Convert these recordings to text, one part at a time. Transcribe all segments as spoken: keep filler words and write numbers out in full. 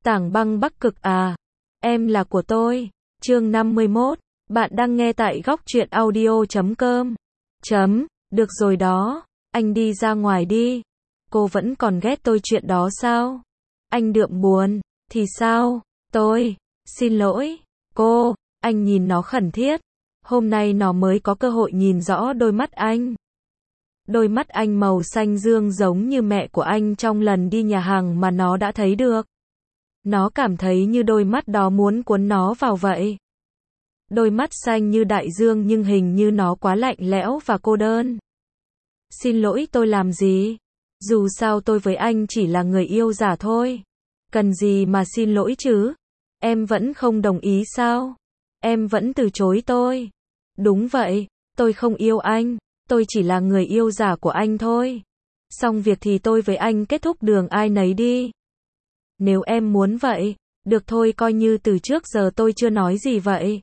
Tảng băng Bắc Cực à? Em là của tôi. Chương năm mươi mốt. Bạn đang nghe tại góc truyện audio chấm com. Chấm, được rồi đó. Anh đi ra ngoài đi. Cô vẫn còn ghét tôi chuyện đó sao? Anh đượm buồn. Thì sao? Tôi. Xin lỗi. Cô. Anh nhìn nó khẩn thiết. Hôm nay nó mới có cơ hội nhìn rõ đôi mắt anh. Đôi mắt anh màu xanh dương giống như mẹ của anh trong lần đi nhà hàng mà nó đã thấy được. Nó cảm thấy như đôi mắt đó muốn cuốn nó vào vậy. Đôi mắt xanh như đại dương nhưng hình như nó quá lạnh lẽo và cô đơn. Xin lỗi tôi làm gì? Dù sao tôi với anh chỉ là người yêu giả thôi. Cần gì mà xin lỗi chứ? Em vẫn không đồng ý sao? Em vẫn từ chối tôi. Đúng vậy, tôi không yêu anh. Tôi chỉ là người yêu giả của anh thôi. Xong việc thì tôi với anh kết thúc đường ai nấy đi. Nếu em muốn vậy, được thôi, coi như từ trước giờ tôi chưa nói gì vậy.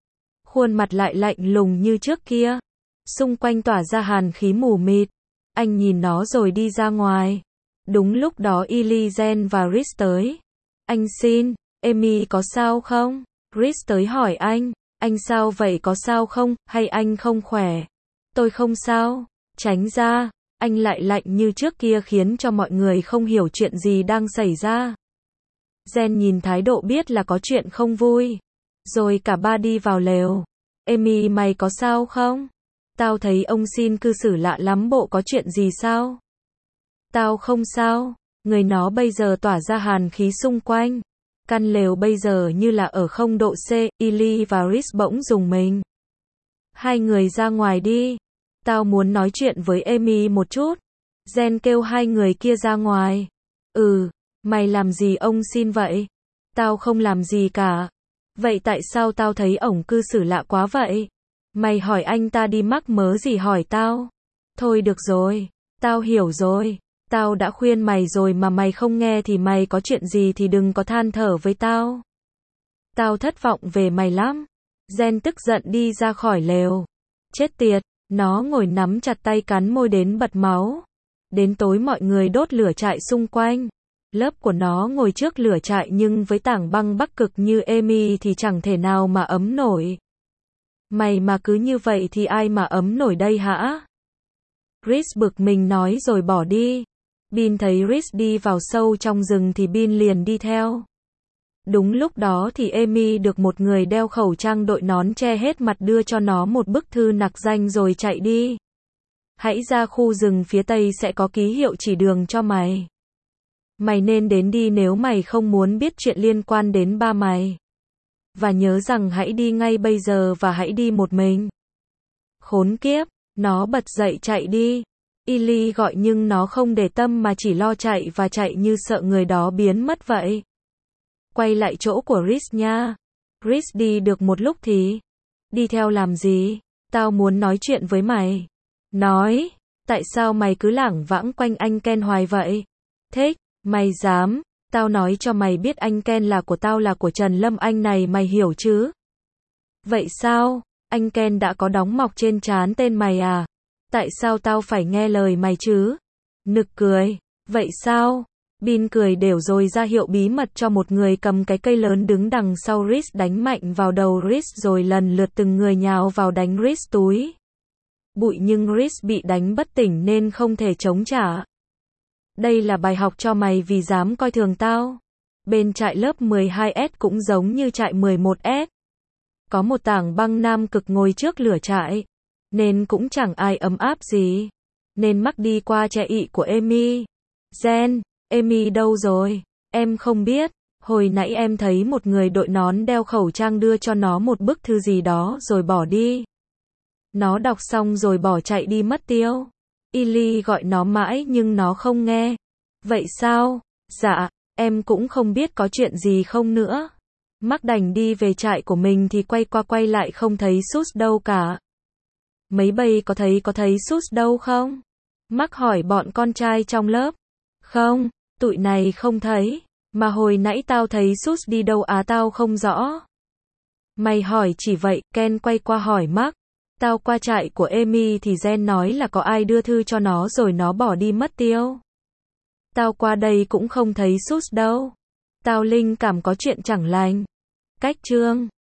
Khuôn mặt lại lạnh lùng như trước kia. Xung quanh tỏa ra hàn khí mù mịt. Anh nhìn nó rồi đi ra ngoài. Đúng lúc đó Ilizen và Rhys tới. Anh xin, Amy có sao không? Rhys tới hỏi anh. Anh sao vậy, có sao không, hay anh không khỏe? Tôi không sao. Tránh ra. Anh lại lạnh như trước kia khiến cho mọi người không hiểu chuyện gì đang xảy ra. Jen nhìn thái độ biết là có chuyện không vui. Rồi cả ba đi vào lều. Amy, mày có sao không? Tao thấy ông xin cư xử lạ lắm, bộ có chuyện gì sao? Tao không sao. Người nó bây giờ tỏa ra hàn khí xung quanh. Căn lều bây giờ như là ở không độ C. Illy và Rhys bỗng rùng mình. Hai người ra ngoài đi. Tao muốn nói chuyện với Amy một chút. Jen kêu hai người kia ra ngoài. Ừ, mày làm gì ông xin vậy? Tao không làm gì cả. Vậy tại sao tao thấy ổng cư xử lạ quá vậy? Mày hỏi anh ta đi, mắc mớ gì hỏi tao? Thôi được rồi, tao hiểu rồi. Tao đã khuyên mày rồi mà mày không nghe thì mày có chuyện gì thì đừng có than thở với tao. Tao thất vọng về mày lắm. Jen tức giận đi ra khỏi lều. Chết tiệt, nó ngồi nắm chặt tay cắn môi đến bật máu. Đến tối mọi người đốt lửa trại xung quanh. Lớp của nó ngồi trước lửa trại nhưng với tảng băng Bắc Cực như Amy thì chẳng thể nào mà ấm nổi. Mày mà cứ như vậy thì ai mà ấm nổi đây hả? Rhys bực mình nói rồi bỏ đi. Bean thấy Rhys đi vào sâu trong rừng thì Bean liền đi theo. Đúng lúc đó thì Amy được một người đeo khẩu trang đội nón che hết mặt đưa cho nó một bức thư nặc danh rồi chạy đi. Hãy ra khu rừng phía tây sẽ có ký hiệu chỉ đường cho mày. Mày nên đến đi nếu mày không muốn biết chuyện liên quan đến ba mày. Và nhớ rằng hãy đi ngay bây giờ và hãy đi một mình. Khốn kiếp, nó bật dậy chạy đi. Illy gọi nhưng nó không để tâm mà chỉ lo chạy và chạy như sợ người đó biến mất vậy. Quay lại chỗ của Rhys nha. Rhys đi được một lúc thì. Đi theo làm gì? Tao muốn nói chuyện với mày. Nói, tại sao mày cứ lảng vãng quanh anh Ken hoài vậy? Thích, mày dám. Tao nói cho mày biết anh Ken là của tao, là của Trần Lâm Anh này, mày hiểu chứ? Vậy sao? Anh Ken đã có đóng mọc trên trán tên mày à? Tại sao tao phải nghe lời mày chứ? Nực cười. Vậy sao? Bean cười đều rồi ra hiệu bí mật cho một người cầm cái cây lớn đứng đằng sau Rhys đánh mạnh vào đầu Rhys rồi lần lượt từng người nhào vào đánh Rhys túi bụi nhưng Rhys bị đánh bất tỉnh nên không thể chống trả. Đây là bài học cho mày vì dám coi thường tao. Bên trại lớp mười hai S cũng giống như trại mười một S. Có một tảng băng Nam Cực ngồi trước lửa trại. Nên cũng chẳng ai ấm áp gì. Nên mắc đi qua trẻ ị của Amy. Jen, Amy đâu rồi? Em không biết. Hồi nãy em thấy một người đội nón đeo khẩu trang đưa cho nó một bức thư gì đó rồi bỏ đi. Nó đọc xong rồi bỏ chạy đi mất tiêu. Illy gọi nó mãi nhưng nó không nghe. Vậy sao? Dạ, em cũng không biết có chuyện gì không nữa. Mắc đành đi về trại của mình thì quay qua quay lại không thấy Sus đâu cả. Mấy bay có thấy có thấy Sus đâu không? Mắc hỏi bọn con trai trong lớp. Không, tụi này không thấy. Mà hồi nãy tao thấy Sus đi đâu á, tao không rõ. Mày hỏi chỉ vậy. Ken quay qua hỏi Mắc. Tao qua trại của Amy thì Jen nói là có ai đưa thư cho nó rồi nó bỏ đi mất tiêu. Tao qua đây cũng không thấy Sus đâu. tao linh cảm có chuyện chẳng lành. Cách chương